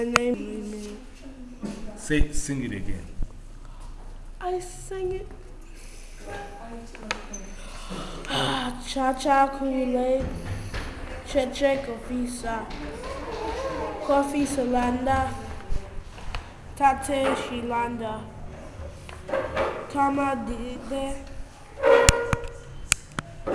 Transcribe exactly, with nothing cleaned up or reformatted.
name. Say, sing it again. I sing it. Cha Cha Kool-Aid, Cheche Kofisa, Kofi Salanda, Tate Shilanda, Tama Dide,